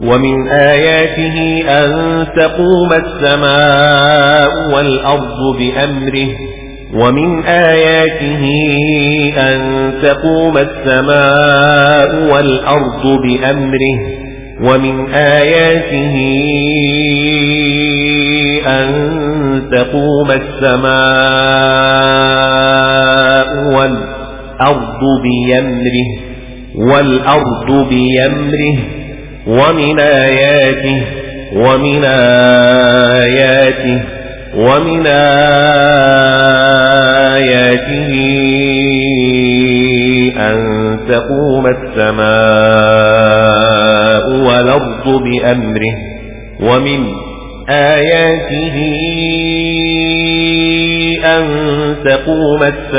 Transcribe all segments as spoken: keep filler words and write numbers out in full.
ومن آياته أن تقوم السماء والأرض بأمره ومن آياته أن تقوم السماء والأرض بأمره ومن آياته أن تقوم السماء والأرض بأمره والأرض بأمره ومن آياته ومن آياته ومن آياته أن تقوم السماء والأرض بأمره ومن آياته أن تقوم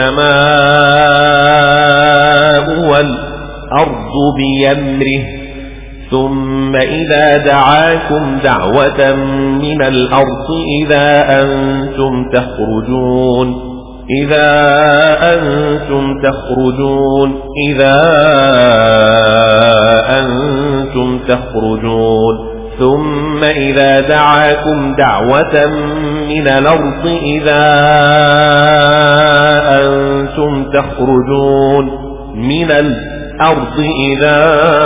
السماء والأرض بأمره ثم إذا دعاكم دعوة من الأرض إذا أنتم تخرجون إذا أنتم تخرجون إذا أنتم تخرجون ثم إذا دعاكم دعوة من الأرض إذا أنتم تخرجون من الأرض إذا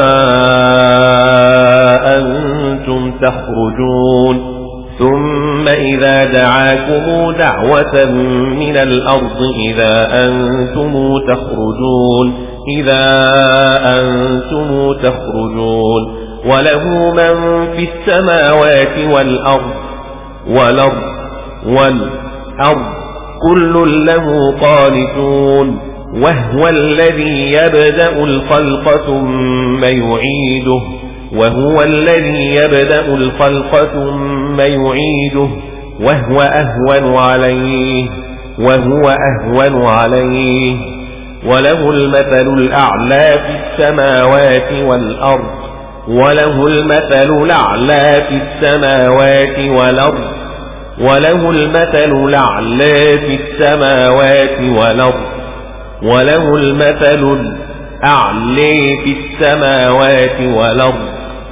أنتم تخرجون ثم إذا دعاكم دعوة من الأرض إذا أنتم تخرجون إذا أنتم تخرجون وله من في السماوات والأرض والأرض والأرض كل له قانتون وهو الذي يبدأ الخلق ثم يعيده وهو الذي يبدأ الخلق ثم يعيده وهو أهون عليه وهو أهون عليه وله المثل الأعلى في السماوات والأرض وله المثل الأعلى في السماوات والأرض وله المثل الأعلى في السماوات والأرض وله المثل الأعلى في السماوات والأرض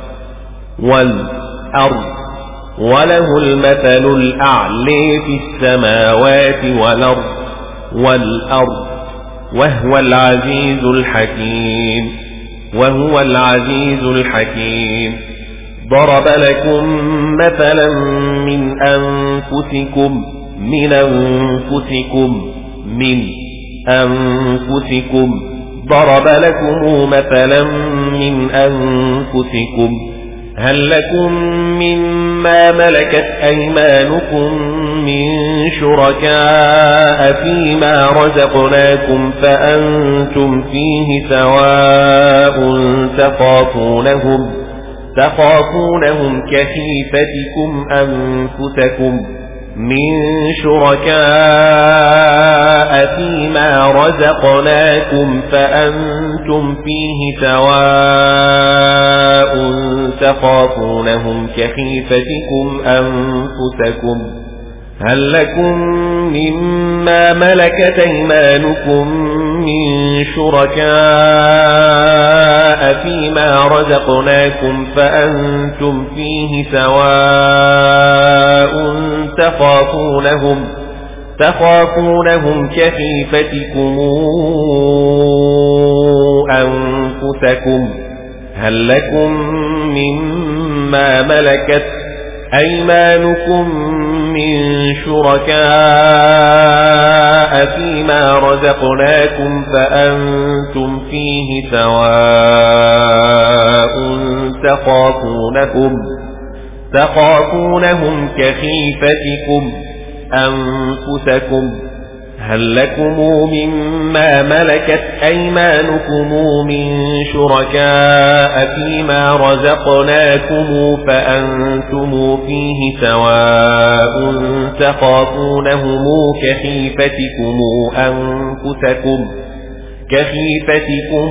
والأرض وله المثل الأعلى في السماوات والأرض والأرض وهو العزيز الحكيم وهو العزيز الحكيم ضرب لكم مثلا من أنفسكم من أنفسكم من أنفسكم ضرب لكم مثلا من أنفسكم هل لكم مما ملكت أيمانكم من شركاء فيما رزقناكم فأنتم فيه سواء تخافونهم تخافونهم كخيفتكم أنفسكم من شركاء فيما رزقناكم فأنتم فيه سواء تخافونهم كخيفتكم أنفسكم هل لكم مما ملكت أيمانكم من شركاء فيما رزقناكم فأنتم فيه سواء تخافونهم تخافونهم كخيفتكم أنفسكم هل لكم مما ملكت أيمانكم من شركاء فيما رزقناكم فأنتم فيه سواء تخافونهم تخافونهم كخيفتكم أنفسكم هل لكم مما ملكت أيمانكم من شركاء فيما رزقناكم فأنتم فيه سواء تخافونهم كخيفتكم أنفسكم كخيفتكم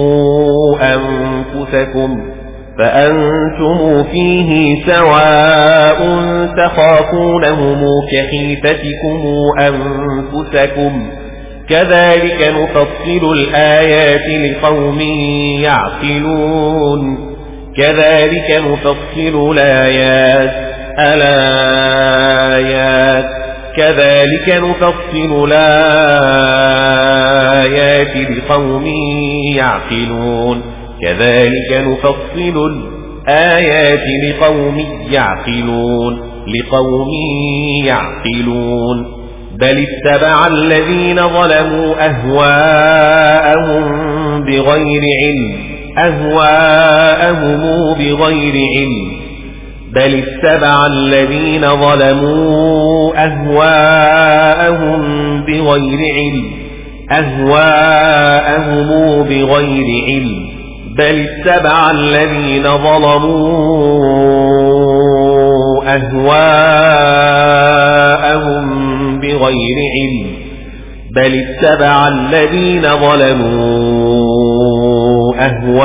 أنفسكم فأنتم فيه سواء تخافونهم كخيفتكم أنفسكم كذلك نفصل الآيات لقوم يعقلون كذلك نفصل الآيات الآيات كذلك نفصل الآيات لقوم يعقلون كذلك نفصل الآيات لقوم يعقلون لقوم يعقلون بل اتبع الذين ظلموا أهواءهم بغير علم أهواءهم بغير علم بل اتبع الذين ظلموا أهواءهم بغير علم أهواءهم بغير علم بل اتبع الذين ظلموا أهواءهم بغير علم بل اتبع الذين ظلموا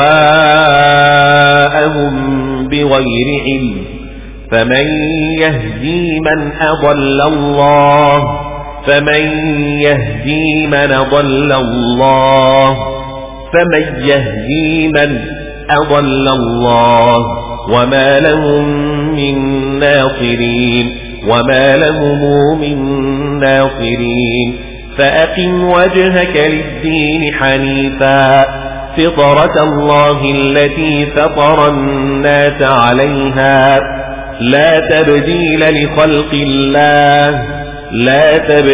أهواءهم بغير علم فمن يهدي من أضل الله فمن يهدي من أضل الله فمن يهدي من أضل الله وما لهم من ناصرين وما لهم من ناصرين فأقم وجهك للدين حنيفا فطرة الله التي فطر الناس عليها لا تبديل لخلق الله لا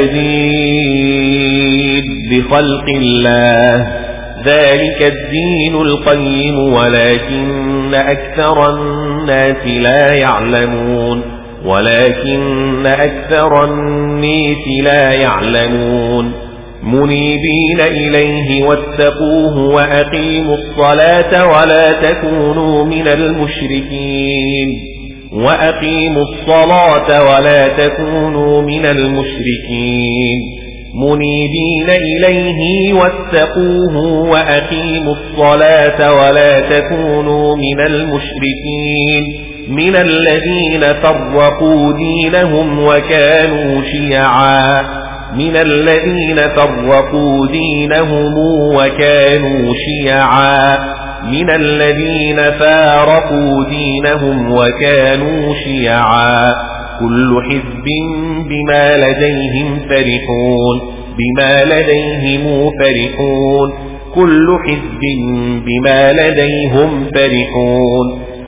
تبديل لخلق الله ذلك الدين القيم ولكن أكثر الناس لا يعلمون ولكن أكثر الناس لا يعلمون منيبين إليه واتقوه وأقيموا الصلاة ولا تكونوا من المشركين وأقيموا الصلاة ولا تكونوا من المشركين منيبين إليه واتقوه وأقيموا الصلاة ولا تكونوا من المشركين من الذين فرقوا دينهم وكانوا شيعا من الذين فرقوا دينهم وكانوا شيعا من الذين فارقوا دينهم وكانوا شيعا كل حزب بما لديهم فرحون بما لديهم فرحون كل حزب بما لديهم فرحون